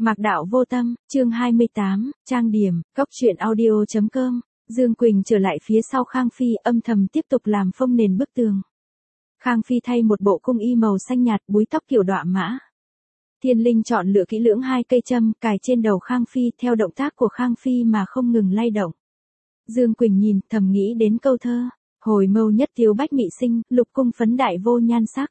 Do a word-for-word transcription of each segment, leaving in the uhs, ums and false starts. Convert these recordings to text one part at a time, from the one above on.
Mạc Đạo Vô Tâm, chương hai mươi tám, trang điểm, góc truyện audio chấm com. Dương Quỳnh trở lại phía sau Khang Phi, âm thầm tiếp tục làm phông nền bức tường. Khang Phi thay một bộ cung y màu xanh nhạt, búi tóc kiểu đọa mã. Thiên Linh chọn lựa kỹ lưỡng hai cây châm, cài trên đầu Khang Phi, theo động tác của Khang Phi mà không ngừng lay động. Dương Quỳnh nhìn, thầm nghĩ đến câu thơ: hồi mâu nhất tiếu bách mị sinh, lục cung phấn đại vô nhan sắc.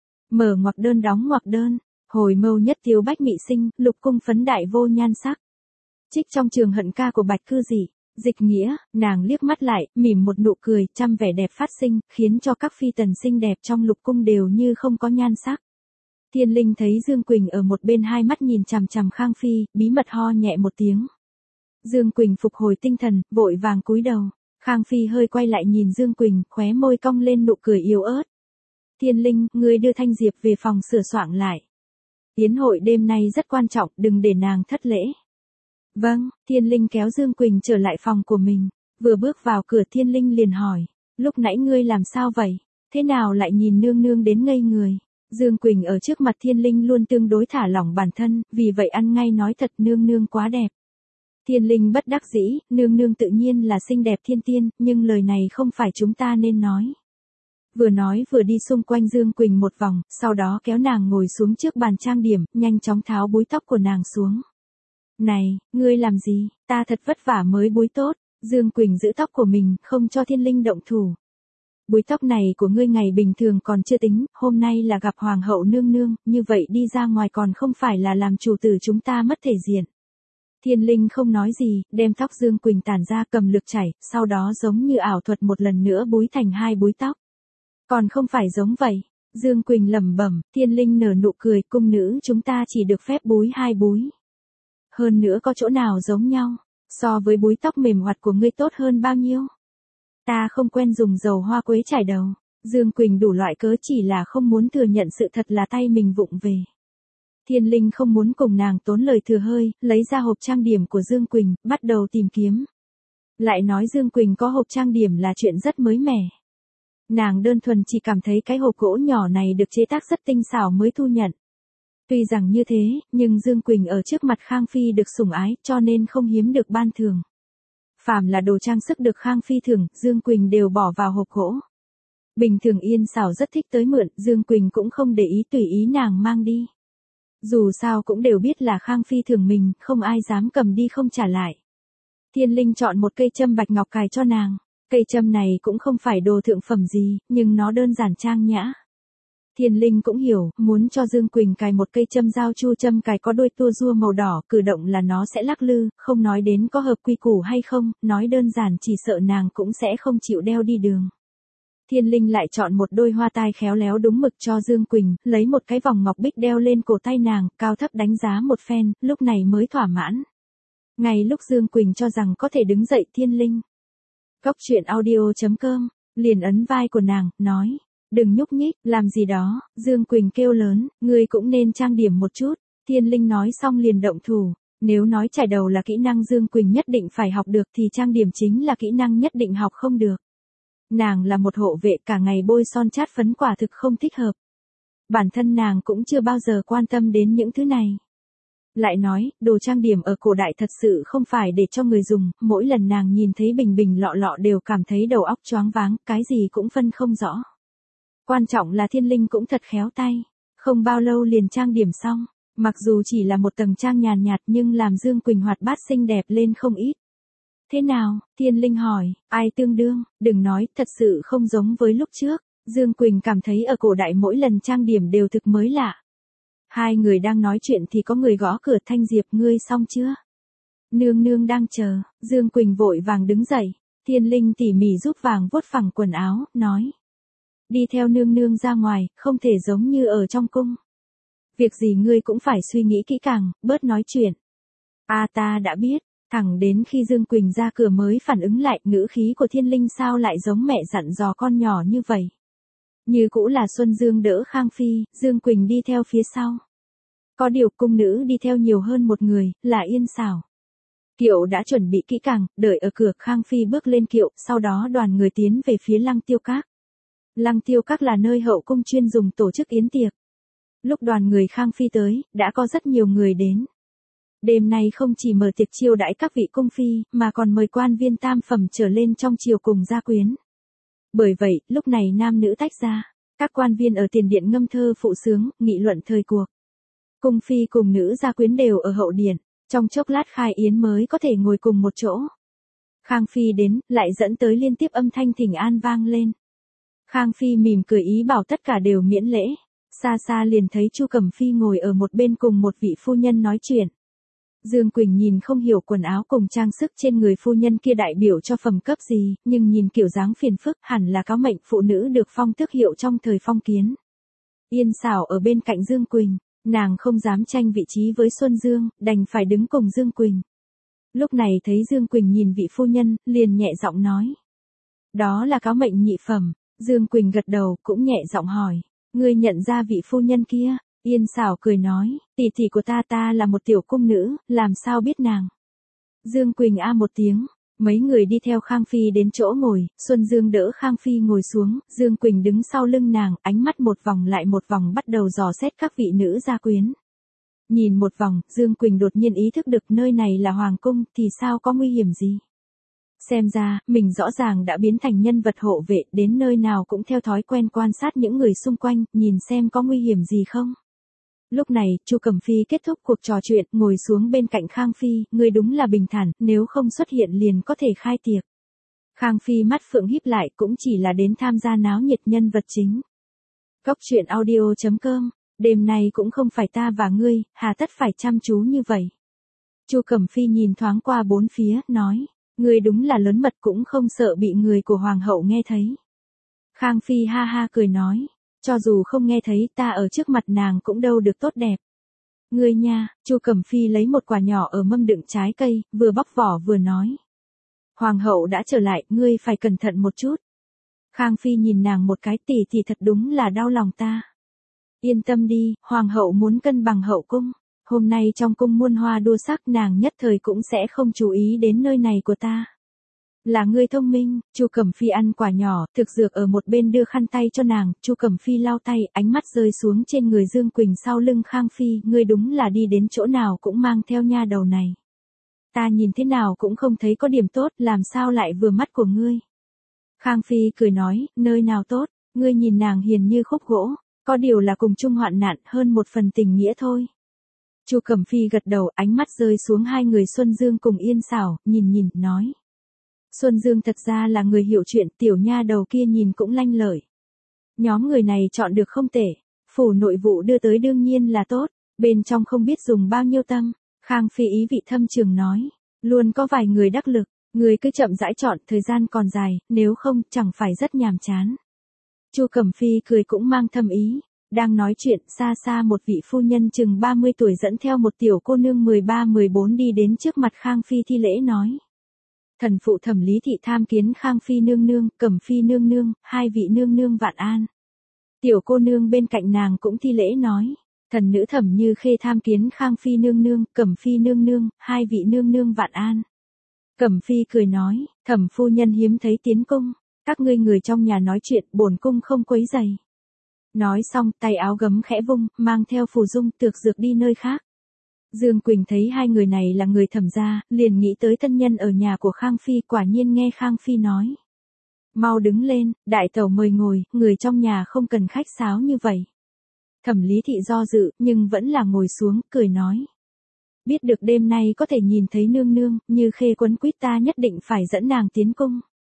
Mở ngoặc đơn đóng ngoặc đơn. Hồi mâu nhất tiếu bách mị sinh, lục cung phấn đại vô nhan sắc. Trích trong trường hận ca của Bạch Cư Dị. Dịch nghĩa, nàng liếc mắt lại, mỉm một nụ cười, trăm vẻ đẹp phát sinh, khiến cho các phi tần xinh đẹp trong lục cung đều như không có nhan sắc. Thiên Linh thấy Dương Quỳnh ở một bên, hai mắt nhìn chằm chằm Khang Phi, bí mật ho nhẹ một tiếng. Dương Quỳnh phục hồi tinh thần, vội vàng cúi đầu. Khang Phi hơi quay lại nhìn Dương Quỳnh, khóe môi cong lên nụ cười yếu ớt. Thiên Linh, ngươi đưa Thanh Diệp về phòng sửa soạn lại. Yến hội đêm nay rất quan trọng, đừng để nàng thất lễ. Vâng, Thiên Linh kéo Dương Quỳnh trở lại phòng của mình. Vừa bước vào cửa, Thiên Linh liền hỏi: lúc nãy ngươi làm sao vậy? Thế nào lại nhìn nương nương đến ngây người? Dương Quỳnh ở trước mặt Thiên Linh luôn tương đối thả lỏng bản thân, vì vậy ăn ngay nói thật: nương nương quá đẹp. Thiên Linh bất đắc dĩ: nương nương tự nhiên là xinh đẹp thiên tiên, nhưng lời này không phải chúng ta nên nói. Vừa nói vừa đi xung quanh Dương Quỳnh một vòng, sau đó kéo nàng ngồi xuống trước bàn trang điểm, nhanh chóng tháo búi tóc của nàng xuống. Này, ngươi làm gì? Ta thật vất vả mới búi tốt. Dương Quỳnh giữ tóc của mình, không cho Thiên Linh động thủ. Búi tóc này của ngươi ngày bình thường còn chưa tính, hôm nay là gặp Hoàng hậu nương nương, như vậy đi ra ngoài còn không phải là làm chủ tử chúng ta mất thể diện. Thiên Linh không nói gì, đem tóc Dương Quỳnh tản ra, cầm lược chảy, sau đó giống như ảo thuật một lần nữa búi thành hai búi tóc. Còn không phải giống vậy. Dương Quỳnh lẩm bẩm. Thiên Linh nở nụ cười, cung nữ chúng ta chỉ được phép búi hai búi. Hơn nữa có chỗ nào giống nhau, so với búi tóc mềm hoạt của ngươi tốt hơn bao nhiêu? Ta không quen dùng dầu hoa quế chải đầu. Dương Quỳnh đủ loại cớ chỉ là không muốn thừa nhận sự thật là tay mình vụng về. Thiên Linh không muốn cùng nàng tốn lời thừa hơi, lấy ra hộp trang điểm của Dương Quỳnh, bắt đầu tìm kiếm. Lại nói Dương Quỳnh có hộp trang điểm là chuyện rất mới mẻ. Nàng đơn thuần chỉ cảm thấy cái hộp gỗ nhỏ này được chế tác rất tinh xảo mới thu nhận. Tuy rằng như thế, nhưng Dương Quỳnh ở trước mặt Khang Phi được sủng ái, cho nên không hiếm được ban thưởng. Phàm là đồ trang sức được Khang Phi thưởng, Dương Quỳnh đều bỏ vào hộp gỗ. Bình thường Yên Xảo rất thích tới mượn, Dương Quỳnh cũng không để ý, tùy ý nàng mang đi. Dù sao cũng đều biết là Khang Phi thưởng mình, không ai dám cầm đi không trả lại. Thiên Linh chọn một cây châm bạch ngọc cài cho nàng. Cây châm này cũng không phải đồ thượng phẩm gì, nhưng nó đơn giản trang nhã. Thiên Linh cũng hiểu, muốn cho Dương Quỳnh cài một cây châm giao chu châm cài có đôi tua rua màu đỏ, cử động là nó sẽ lắc lư, không nói đến có hợp quy củ hay không, nói đơn giản chỉ sợ nàng cũng sẽ không chịu đeo đi đường. Thiên Linh lại chọn một đôi hoa tai khéo léo đúng mực cho Dương Quỳnh, lấy một cái vòng ngọc bích đeo lên cổ tay nàng, cao thấp đánh giá một phen, lúc này mới thỏa mãn. Ngay lúc Dương Quỳnh cho rằng có thể đứng dậy, Thiên Linh góc truyện audio chấm com, liền ấn vai của nàng, nói: đừng nhúc nhích, làm gì đó. Dương Quỳnh kêu lớn: ngươi cũng nên trang điểm một chút. Thiên Linh nói xong liền động thủ. Nếu nói chải đầu là kỹ năng Dương Quỳnh nhất định phải học được thì trang điểm chính là kỹ năng nhất định học không được. Nàng là một hộ vệ, cả ngày bôi son chát phấn quả thực không thích hợp. Bản thân nàng cũng chưa bao giờ quan tâm đến những thứ này. Lại nói, đồ trang điểm ở cổ đại thật sự không phải để cho người dùng, mỗi lần nàng nhìn thấy bình bình lọ lọ đều cảm thấy đầu óc choáng váng, cái gì cũng phân không rõ. Quan trọng là Thiên Linh cũng thật khéo tay, không bao lâu liền trang điểm xong, mặc dù chỉ là một tầng trang nhàn nhạt nhưng làm Dương Quỳnh hoạt bát xinh đẹp lên không ít. Thế nào? Thiên Linh hỏi. Ai tương đương? Đừng nói, thật sự không giống với lúc trước. Dương Quỳnh cảm thấy ở cổ đại mỗi lần trang điểm đều thực mới lạ. Hai người đang nói chuyện thì có người gõ cửa. Thanh Diệp, ngươi xong chưa? Nương nương đang chờ. Dương Quỳnh vội vàng đứng dậy. Thiên Linh tỉ mỉ giúp vàng vuốt phẳng quần áo, nói: đi theo nương nương ra ngoài, không thể giống như ở trong cung. Việc gì ngươi cũng phải suy nghĩ kỹ càng, bớt nói chuyện. A à, ta đã biết. Thẳng đến khi Dương Quỳnh ra cửa mới phản ứng lại, ngữ khí của Thiên Linh sao lại giống mẹ dặn dò con nhỏ như vậy. Như cũ là Xuân Dương đỡ Khang Phi, Dương Quỳnh đi theo phía sau. Có điều cung nữ đi theo nhiều hơn một người, là Yên Xảo. Kiệu đã chuẩn bị kỹ càng, đợi ở cửa. Khang Phi bước lên kiệu, sau đó đoàn người tiến về phía Lăng Tiêu Các. Lăng Tiêu Các là nơi hậu cung chuyên dùng tổ chức yến tiệc. Lúc đoàn người Khang Phi tới, đã có rất nhiều người đến. Đêm nay không chỉ mở tiệc chiêu đãi các vị cung phi, mà còn mời quan viên tam phẩm trở lên trong triều cùng gia quyến. Bởi vậy, lúc này nam nữ tách ra, các quan viên ở tiền điện ngâm thơ phụ sướng, nghị luận thời cuộc. Cung phi cùng nữ gia quyến đều ở hậu điện, trong chốc lát khai yến mới có thể ngồi cùng một chỗ. Khang Phi đến, lại dẫn tới liên tiếp âm thanh thỉnh an vang lên. Khang Phi mỉm cười ý bảo tất cả đều miễn lễ, xa xa liền thấy Chu Cẩm Phi ngồi ở một bên cùng một vị phu nhân nói chuyện. Dương Quỳnh nhìn không hiểu quần áo cùng trang sức trên người phu nhân kia đại biểu cho phẩm cấp gì, nhưng nhìn kiểu dáng phiền phức hẳn là cáo mệnh phụ nữ được phong tước hiệu trong thời phong kiến. Yên Xảo ở bên cạnh Dương Quỳnh, nàng không dám tranh vị trí với Xuân Dương, đành phải đứng cùng Dương Quỳnh. Lúc này thấy Dương Quỳnh nhìn vị phu nhân, liền nhẹ giọng nói. Đó là cáo mệnh nhị phẩm. Dương Quỳnh gật đầu, cũng nhẹ giọng hỏi. Ngươi nhận ra vị phu nhân kia? Yên Xảo cười nói, tỷ tỷ của ta ta là một tiểu cung nữ, làm sao biết nàng? Dương Quỳnh a một tiếng, mấy người đi theo Khang Phi đến chỗ ngồi, Xuân Dương đỡ Khang Phi ngồi xuống, Dương Quỳnh đứng sau lưng nàng, ánh mắt một vòng lại một vòng bắt đầu dò xét các vị nữ gia quyến. Nhìn một vòng, Dương Quỳnh đột nhiên ý thức được nơi này là hoàng cung, thì sao có nguy hiểm gì? Xem ra, mình rõ ràng đã biến thành nhân vật hộ vệ, đến nơi nào cũng theo thói quen quan sát những người xung quanh, nhìn xem có nguy hiểm gì không. Lúc này, Chu Cẩm Phi kết thúc cuộc trò chuyện, ngồi xuống bên cạnh Khang Phi, người đúng là bình thản, nếu không xuất hiện liền có thể khai tiệc. Khang Phi mắt phượng híp lại, cũng chỉ là đến tham gia náo nhiệt nhân vật chính. Cốc truyện audio chấm com, đêm nay cũng không phải ta và ngươi, hà tất phải chăm chú như vậy. Chu Cẩm Phi nhìn thoáng qua bốn phía, nói. Ngươi đúng là lớn mật cũng không sợ bị người của hoàng hậu nghe thấy. Khang Phi ha ha cười nói, cho dù không nghe thấy ta ở trước mặt nàng cũng đâu được tốt đẹp. Ngươi nha, Chu Cẩm Phi lấy một quả nhỏ ở mâm đựng trái cây, vừa bóc vỏ vừa nói. Hoàng hậu đã trở lại, ngươi phải cẩn thận một chút. Khang Phi nhìn nàng một cái, tỷ thì thật đúng là đau lòng ta. Yên tâm đi, hoàng hậu muốn cân bằng hậu cung. Hôm nay trong cung muôn hoa đua sắc nàng nhất thời cũng sẽ không chú ý đến nơi này của ta. Là ngươi thông minh, Chu Cẩm Phi ăn quả nhỏ, thực dược ở một bên đưa khăn tay cho nàng, Chu Cẩm Phi lau tay, ánh mắt rơi xuống trên người Dương Quỳnh sau lưng Khang Phi, ngươi đúng là đi đến chỗ nào cũng mang theo nha đầu này. Ta nhìn thế nào cũng không thấy có điểm tốt, làm sao lại vừa mắt của ngươi. Khang Phi cười nói, nơi nào tốt, ngươi nhìn nàng hiền như khúc gỗ, có điều là cùng chung hoạn nạn hơn một phần tình nghĩa thôi. Chu Cẩm Phi gật đầu, ánh mắt rơi xuống hai người Xuân Dương cùng Yên Xảo, nhìn nhìn, nói. Xuân Dương thật ra là người hiểu chuyện, tiểu nha đầu kia nhìn cũng lanh lợi. Nhóm người này chọn được không tệ, phủ nội vụ đưa tới đương nhiên là tốt, bên trong không biết dùng bao nhiêu tâm. Khang Phi ý vị thâm trường nói, luôn có vài người đắc lực, người cứ chậm rãi chọn, thời gian còn dài, nếu không chẳng phải rất nhàm chán. Chu Cẩm Phi cười cũng mang thâm ý. Đang nói chuyện, xa xa một vị phu nhân chừng ba mươi tuổi dẫn theo một tiểu cô nương mười ba mười bốn đi đến trước mặt Khang Phi thi lễ nói. Thần phụ Thẩm Lý thị tham kiến Khang Phi nương nương, Cẩm Phi nương nương, hai vị nương nương vạn an. Tiểu cô nương bên cạnh nàng cũng thi lễ nói. Thần nữ Thẩm Như Khê tham kiến Khang Phi nương nương, Cẩm Phi nương nương, hai vị nương nương vạn an. Cẩm Phi cười nói, Thẩm phu nhân hiếm thấy tiến cung, các ngươi người trong nhà nói chuyện, bổn cung không quấy rầy. Nói xong, tay áo gấm khẽ vung, mang theo phù dung tược dược đi nơi khác. Dương Quỳnh thấy hai người này là người Thẩm gia, liền nghĩ tới thân nhân ở nhà của Khang Phi, quả nhiên nghe Khang Phi nói. Mau đứng lên, đại tẩu mời ngồi, người trong nhà không cần khách sáo như vậy. Thẩm Lý thị do dự, nhưng vẫn là ngồi xuống, cười nói. Biết được đêm nay có thể nhìn thấy nương nương, Như Khê quấn quýt ta nhất định phải dẫn nàng tiến cung.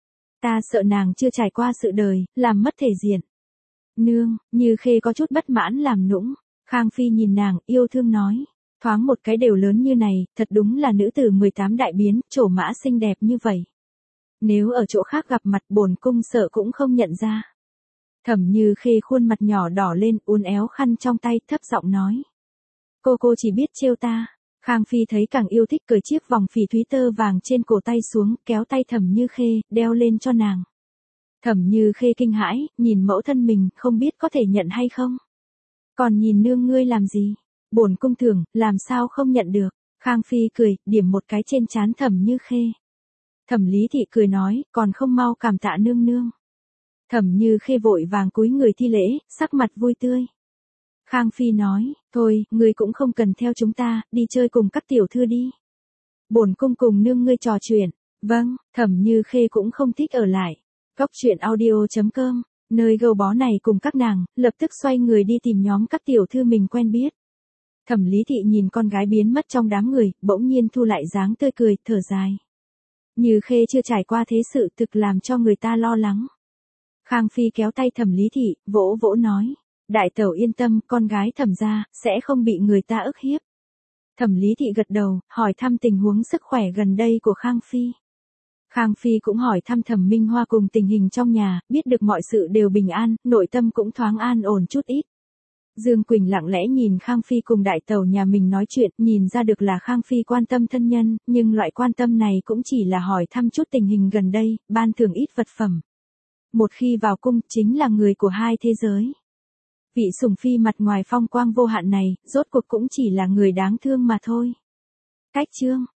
Ta sợ nàng chưa trải qua sự đời, làm mất thể diện. Nương, Như Khê có chút bất mãn làm nũng. Khang Phi nhìn nàng, yêu thương nói. Thoáng một cái đều lớn như này, thật đúng là nữ tử mười tám đại biến, trổ mã xinh đẹp như vậy. Nếu ở chỗ khác gặp mặt bổn cung sợ cũng không nhận ra. Thẩm Như Khê khuôn mặt nhỏ đỏ lên, uốn éo khăn trong tay, thấp giọng nói. Cô cô chỉ biết trêu ta. Khang Phi thấy càng yêu thích cởi chiếc vòng phỉ thúy tơ vàng trên cổ tay xuống, kéo tay Thẩm Như Khê, đeo lên cho nàng. Thẩm Như Khê kinh hãi, nhìn mẫu thân mình, không biết có thể nhận hay không. Còn nhìn nương ngươi làm gì? Bổn cung thưởng, làm sao không nhận được? Khang Phi cười, điểm một cái trên trán Thẩm Như Khê. Thẩm Lý thị cười nói, còn không mau cảm tạ nương nương. Thẩm Như Khê vội vàng cúi người thi lễ, sắc mặt vui tươi. Khang Phi nói, thôi, ngươi cũng không cần theo chúng ta, đi chơi cùng các tiểu thư đi. Bổn cung cùng nương ngươi trò chuyện. Vâng, Thẩm Như Khê cũng không thích ở lại. Cóc truyện audio chấm com, nơi gâu bó này cùng các nàng, lập tức xoay người đi tìm nhóm các tiểu thư mình quen biết. Thẩm Lý Thị nhìn con gái biến mất trong đám người, bỗng nhiên thu lại dáng tươi cười, thở dài. Như Khê chưa trải qua thế sự thực làm cho người ta lo lắng. Khang Phi kéo tay Thẩm Lý Thị, vỗ vỗ nói. Đại tẩu yên tâm, con gái Thẩm gia, sẽ không bị người ta ức hiếp. Thẩm Lý Thị gật đầu, hỏi thăm tình huống sức khỏe gần đây của Khang Phi. Khang Phi cũng hỏi thăm Thẩm Minh Hoa cùng tình hình trong nhà, biết được mọi sự đều bình an, nội tâm cũng thoáng an ổn chút ít. Dương Quỳnh lặng lẽ nhìn Khang Phi cùng đại tẩu nhà mình nói chuyện, nhìn ra được là Khang Phi quan tâm thân nhân, nhưng loại quan tâm này cũng chỉ là hỏi thăm chút tình hình gần đây, ban thưởng ít vật phẩm. Một khi vào cung, chính là người của hai thế giới. Vị sủng phi mặt ngoài phong quang vô hạn này, rốt cuộc cũng chỉ là người đáng thương mà thôi. Cách chương